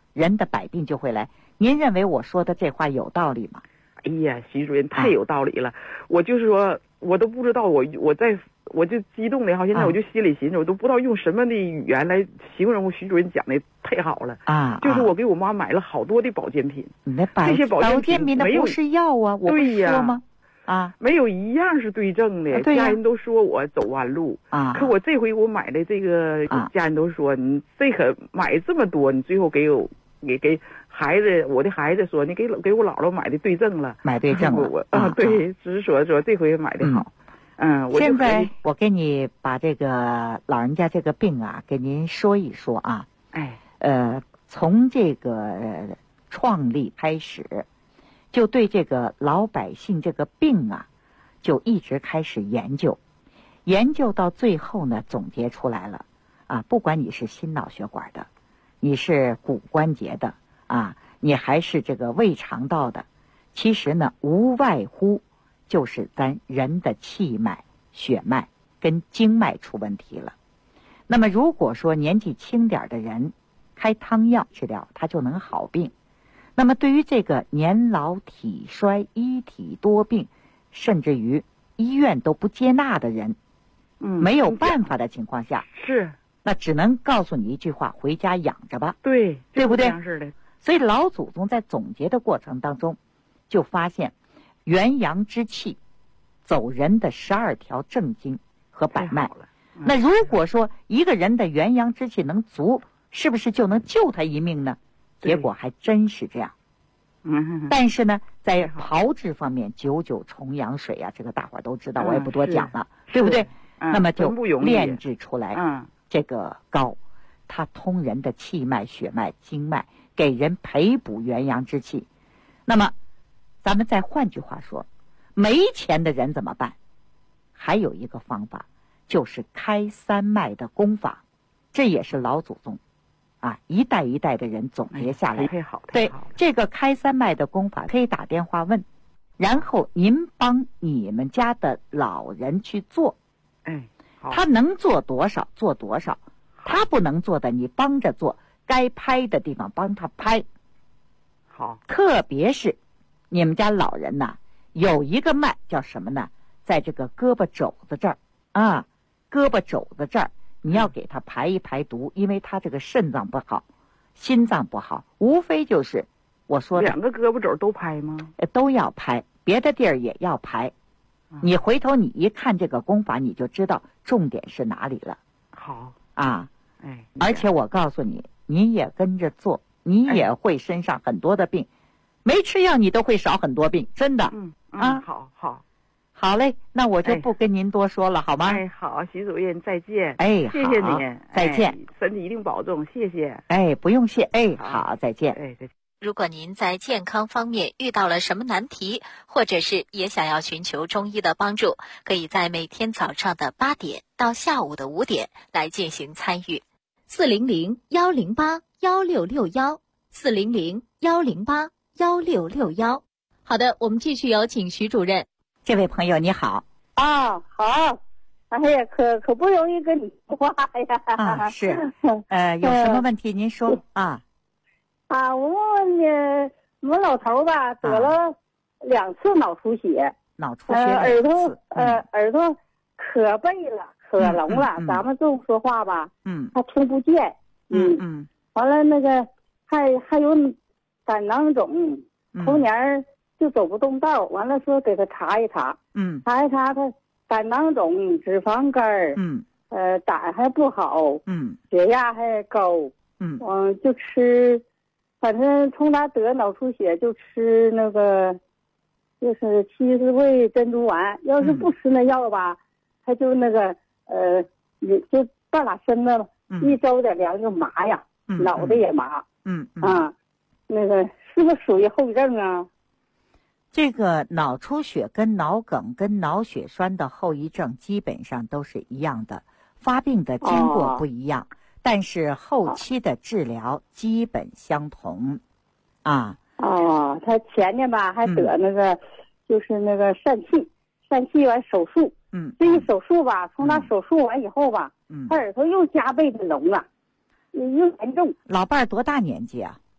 S6: 人的百病就会来。您认为我说的这话有道理吗？
S11: 哎呀，徐主任太有道理了。我就是说，我都不知道我就激动的哈，现在我就心里寻思，我都不知道用什么的语言来形容徐主任讲的太好了啊！就是我给我妈买了好多的保健品，这些保健品
S6: 那不是药啊，我不说吗？啊，
S11: 没有一样是对症的。家人都说我走弯路啊，可我这回我买的这个，家人都说你这可买这么多，你最后给孩子，我的孩子说你给我姥姥买的对症了，
S6: 买对症了
S11: 对，只是说这回买的好。
S6: 现在我给你把这个老人家这个病啊，给您说一说啊。从这个创立开始，就对这个老百姓这个病啊，就一直开始研究到最后呢，总结出来了啊。不管你是心脑血管的，你是骨关节的啊，你还是这个胃肠道的，其实呢，无外乎就是咱人的气脉、血脉跟经脉出问题了。那么如果说年纪轻点的人开汤药治疗，他就能好病。那么对于这个年老体衰、一体多病，甚至于医院都不接纳的人，没有办法的情况下，
S11: 是
S6: 那只能告诉你一句话：回家养着吧。
S11: 对
S6: 不对？
S11: 是
S6: 所以老祖宗在总结的过程当中，就发现元阳之气走人的12条正经和百脉。那如果说一个人的元阳之气能足，是不是就能救他一命呢？结果还真是这样。但是呢，在炮制方面，99重阳水啊，这个大伙儿都知道，我也不多讲了，对不对？那么就炼制出来这个膏，它通人的气脉、血脉、经脉，给人培补元阳之气。那么咱们再换句话说，没钱的人怎么办？还有一个方法，就是开三脉的功法，这也是老祖宗一代一代的人总结下来。对，这个开三脉的功法可以打电话问，然后您帮你们家的老人去做。他能做多少做多少，他不能做的你帮着做，该拍的地方帮他拍。
S11: 好，
S6: 特别是你们家老人呐，有一个脉叫什么呢？在这个胳膊肘子这儿胳膊肘子这儿，你要给他排一排毒，因为他这个肾脏不好，心脏不好，无非就是我说的
S11: 2个胳膊肘都拍吗？
S6: 都要拍，别的地儿也要排。你回头你一看这个功法，你就知道重点是哪里了。
S11: 好
S6: 而且我告诉你，你也跟着做，你也会身上很多的病，没吃药你都会少很多病，真的。好嘞，那我就不跟您多说了，好吗？
S11: 好，徐主任再见。
S6: 谢
S11: 谢您，
S6: 再见。
S11: 身体一定保重，谢谢。
S6: 不用谢。好，再见。
S11: 再见。
S4: 如果您在健康方面遇到了什么难题，或者是也想要寻求中医的帮助，可以在每天早上的8点到下午的5点来进行参与。400-108-1661，400-108-1661。好的，我们继续有请徐主任。
S6: 这位朋友你好。
S10: 好。哎呀，可不容易跟你说话呀。
S6: 是。有什么问题您说
S10: 我问问你，我们老头吧得了2次脑出血，耳朵可背了，可聋了，咱们这么说话吧，他听不见，完了那个还有胆囊肿，头年就走不动道，完了说给他查一查，查一查他胆囊肿、脂肪肝胆还不好，血压还高，就吃。反正从他得脑出血就吃那个，就是70味珍珠丸。要是不吃那药吧，他就那个也就半拉身子一周的2个麻呀，脑袋也麻。那个是不是属于后遗症啊？
S6: 这个脑出血跟脑梗跟脑血栓的后遗症基本上都是一样的，发病的经过不一样。但是后期的治疗基本相同，他
S10: 前年吧还得那个，就是那个疝气完手术，这一手术吧，从他手术完以后吧，他耳朵又加倍的聋了，又严重。
S6: 老伴儿多大年纪啊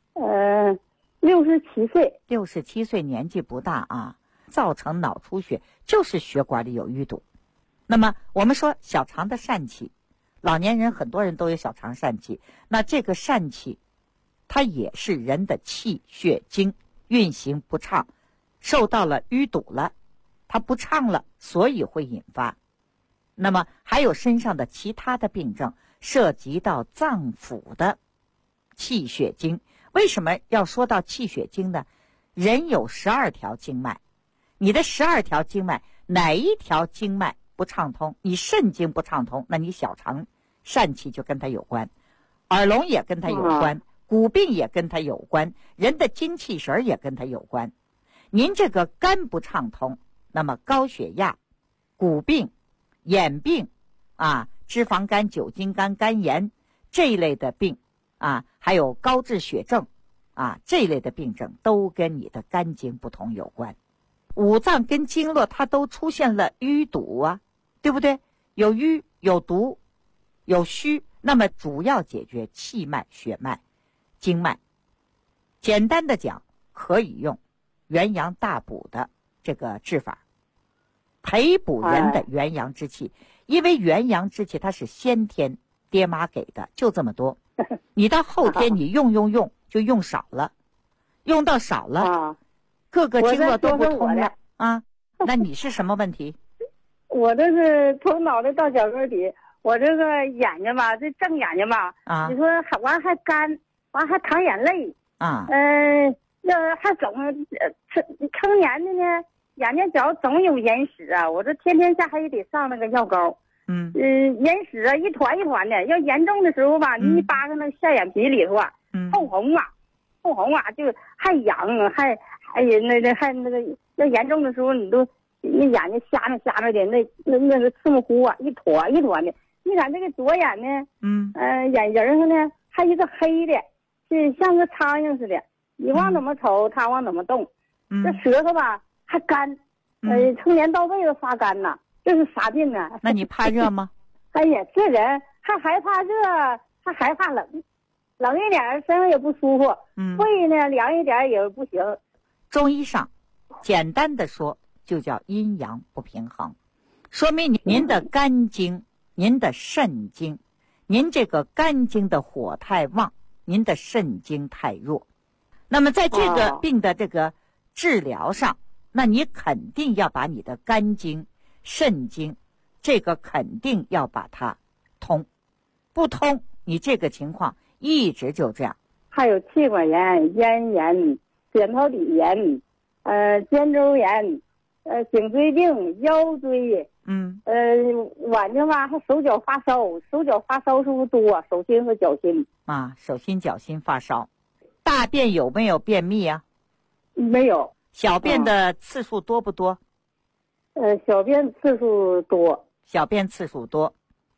S10: 67岁。
S6: 67岁年纪不大啊，造成脑出血就是血管里有淤堵。那么我们说小肠的疝气，老年人很多人都有小肠疝气，那这个疝气它也是人的气血经运行不畅，受到了淤堵了，它不畅了，所以会引发。那么还有身上的其他的病症，涉及到脏腑的气血经。为什么要说到气血经呢？人有12条经脉，你的12条经脉哪一条经脉不畅通，你肾经不畅通，那你小肠疝气就跟它有关，耳聋也跟它有关，骨病也跟它有关，人的精气神也跟它有关。您这个肝不畅通，那么高血压、骨病、眼病脂肪肝、酒精肝、肝炎这一类的病还有高质血症这一类的病症都跟你的肝经不通有关。五脏跟经络它都出现了淤堵对不对？有淤有堵有虚，那么主要解决气脉、血脉、经脉。简单的讲，可以用元阳大补的这个治法，培补人的元阳之气。因为元阳之气它是先天爹妈给的，就这么多，你到后天你用就用少了，用到少了各个经络都不通了那你是什么问题？
S10: 我这是从脑袋到脚跟底，我这个眼睛吧，这正眼睛吧你说完还干，完还淌眼泪要还总成年的呢，眼睛角总有眼屎我这天天下还得上那个药膏眼屎一团一团的，要严重的时候吧你一扒开那下眼皮里头透红就还痒还那个要严重的时候你都那眼睛瞎着的，那个刺目糊一坨一坨的。你看这个左眼呢眼仁上呢还一个黑的，是像个苍蝇似的，你往怎么瞅它往怎么动这舌头吧还干成年到位了发干呐，这是啥病啊？
S6: 那你怕热吗？
S10: 哎呀，这人还害怕热，还害怕冷一点身上也不舒服胃呢凉一点也不行。
S6: 中医上简单的说就叫阴阳不平衡，说明您的肝经、您的肾经，您这个肝经的火太旺，您的肾经太弱。那么在这个病的这个治疗上那你肯定要把你的肝经、肾经这个肯定要把它通，不通你这个情况一直就这样。
S10: 还有气管炎、咽炎、扁桃体炎肩周炎颈椎病、腰椎晚上吧还手脚发烧是不是多？手心和脚心
S6: 手心脚心发烧。大便有没有便秘
S10: 没有。
S6: 小便的次数多不多？
S10: 小便次数多。
S6: 小便次数多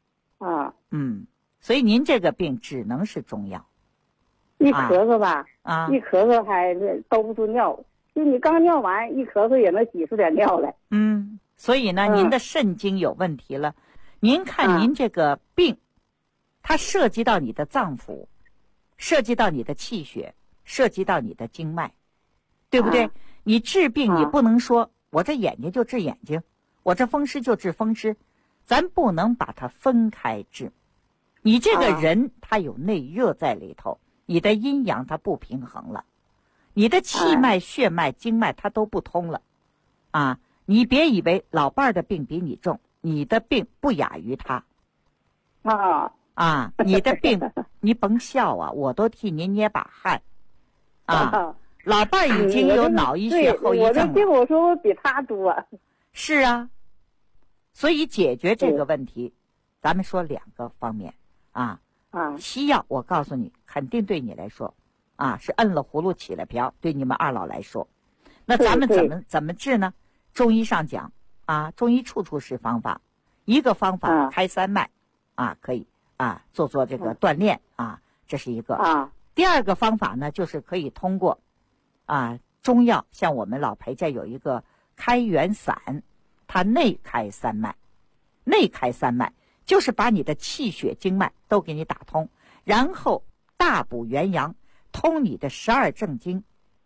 S6: 所以您这个病只能是中药。
S10: 一咳嗽吧一咳嗽还兜不住尿，就你刚尿完一咳嗽也能挤出点尿来。
S6: 所以呢您的肾经有问题了。您看您这个病它涉及到你的脏腑，涉及到你的气血，涉及到你的经脉，对不对？你治病你不能说我这眼睛就治眼睛，我这风湿就治风湿，咱不能把它分开治。你这个人他有内热在里头，你的阴阳它不平衡了，你的气脉、血脉、经脉它都不通了你别以为老伴儿的病比你重，你的病不亚于他你的病你甭笑我都替您捏把汗老伴儿已经有脑溢血后遗症了。
S10: 我的病我说我比他多。
S6: 是所以解决这个问题咱们说两个方面西药我告诉你肯定对你来说是摁了葫芦起了瓢，对你们二老来说。那咱们怎么治呢？中医上讲中医处处是方法。一个方法开三脉可以做这个锻炼这是一个第二个方法呢就是可以通过中药，像我们老裴家有一个开元散，它内开三脉。内开三脉就是把你的气血经脉都给你打通，然后大补元阳， 通你的12正经。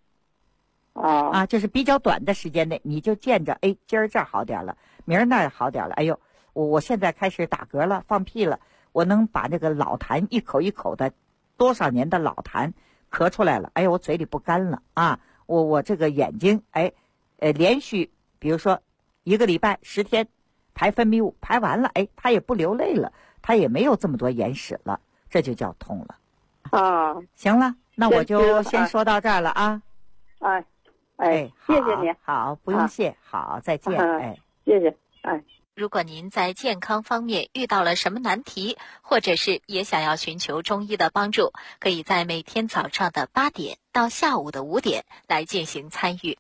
S6: 就是比较短的时间内，你就见着，哎，今儿这儿好点了，明儿那儿好点了，哎呦，我现在开始打嗝了，放屁了，我能把那个老痰一口一口的多少年的老痰咳出来了，哎呦，我嘴里不干了啊，我这个眼睛，连续比如说1个礼拜10天排分泌物排完了，哎，它也不流泪了，它也没有这么多眼屎了，这就叫通了。行了，那我就先说到这儿了啊。
S10: 谢谢您。
S6: 好，不用谢。好，再见。
S10: 谢谢。
S4: 如果您在健康方面遇到了什么难题，或者是也想要寻求中医的帮助，可以在每天早上的8点到下午的5点来进行参与。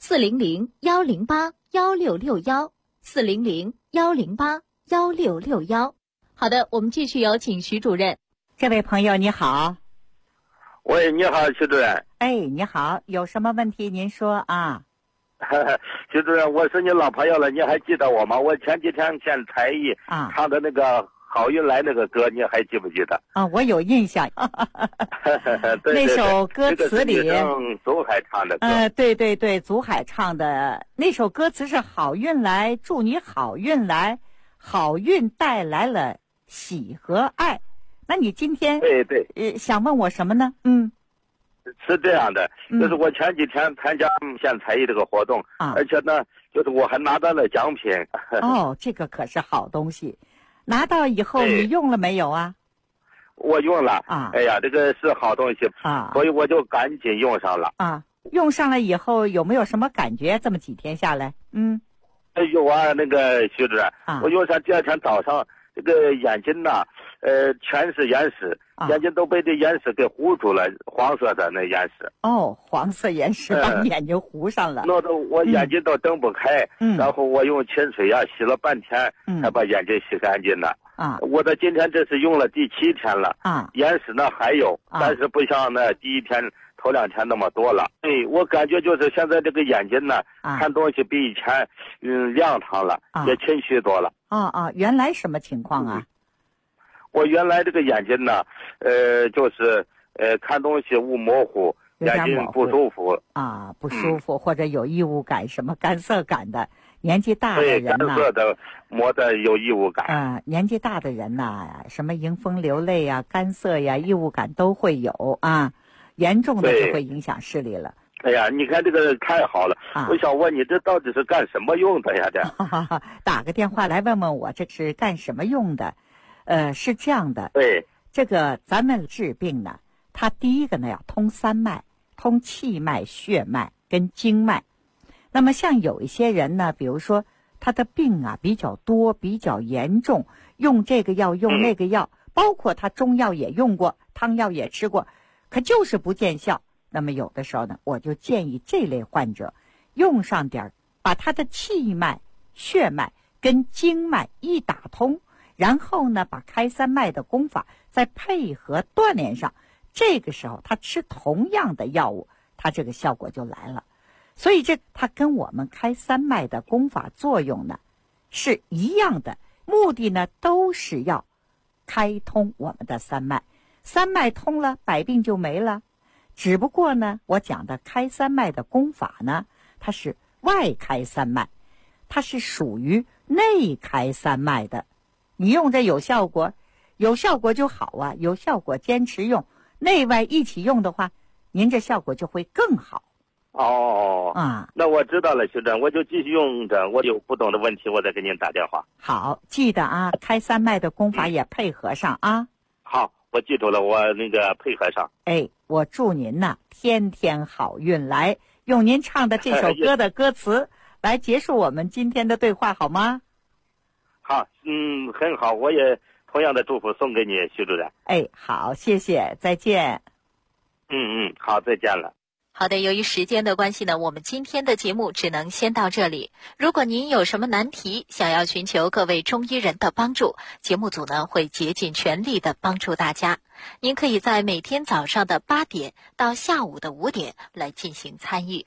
S7: 400-108-1661，400-108-1661。好的，我们继续有请徐主任。
S6: 这位朋友你好。
S12: 喂，你好，徐主任。
S6: 你好，有什么问题您说啊？
S12: 徐主任，我是你老朋友了，你还记得我吗？我前几天献才艺唱的那个好运来那个歌，你还记不记得？
S6: 我有印象。那首歌词里，
S12: 祖海唱的歌。
S6: 对，祖海唱的那首歌词是好运来，祝你好运来，好运带来了喜和爱。那你今天想问我什么呢？
S12: 是这样的，就是我前几天参加献才艺这个活动，而且呢，就是我还拿到了奖品。
S6: 这个可是好东西，拿到以后你用了没有啊？
S12: 我用了哎呀，这个是好东西所以我就赶紧用上了
S6: 用上了以后有没有什么感觉？这么几天下来，
S12: 有啊，那个徐主任，我用上第2天早上，这个眼睛呐，全是眼屎，眼睛都被这眼屎给糊住了，黄色的那眼屎。
S6: 黄色眼屎把眼睛糊上了，
S12: 弄得我眼睛都睁不开。然后我用清水洗了半天，才把眼睛洗干净了。我的今天这是用了第7天了。眼屎呢还有，但是不像那第1天头2天那么多了。我感觉就是现在这个眼睛呢，看东西比以前亮堂了，也清晰多了。
S6: 原来什么情况啊？
S12: 我原来这个眼睛呢，就是看东西雾模糊，眼睛不舒服
S6: 不舒服，或者有异物感，什么干涩感的。年纪大的人
S12: 干涩的摸的有异物感。
S6: 年纪大的人呐，什么迎风流泪呀、干涩呀、异物感都会有严重的就会影响视力了。
S12: 哎呀，你看这个太好了！我想问你，这到底是干什么用的呀？
S6: 打个电话来问问我，这是干什么用的？是这样的。这个咱们治病呢，它第一个呢要通3脉，通气脉、血脉跟经脉。那么像有一些人呢，比如说他的病比较多、比较严重，用这个药用那个药，包括他中药也用过，汤药也吃过，可就是不见效。那么有的时候呢，我就建议这类患者用上点，把他的气脉、血脉跟经脉一打通，然后呢把开3脉的功法再配合锻炼上，这个时候他吃同样的药物，他这个效果就来了。所以它跟我们开3脉的功法作用呢是一样的，目的呢都是要开通我们的3脉。3脉通了，百病就没了。只不过呢，我讲的开3脉的功法呢，它是外开3脉，它是属于内开3脉的。你用这有效果就好有效果坚持用，内外一起用的话，您这效果就会更好。
S12: 那我知道了，徐主任，我就继续用着。我有不懂的问题，我再给您打电话。
S6: 好，记得开3脉的功法也配合上
S12: 好，我记住了，我那个配合上。
S6: 我祝您呐，天天好运来。用您唱的这首歌的歌词来结束我们今天的对话，好吗？
S12: 好，很好，我也同样的祝福送给你，徐主任。
S6: 好，谢谢，再见。
S12: 好，再见了。
S4: 好的，由于时间的关系呢，我们今天的节目只能先到这里。如果您有什么难题，想要寻求各位中医人的帮助，节目组呢会竭尽全力的帮助大家。您可以在每天早上的8点到下午的5点来进行参与。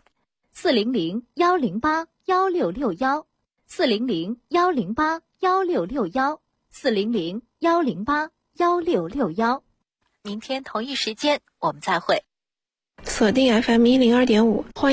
S7: 400-108-1661， 400-108-1661， 400-108-1661。
S4: 明天同一时间我们再会。
S13: 锁定FM102.5，欢迎。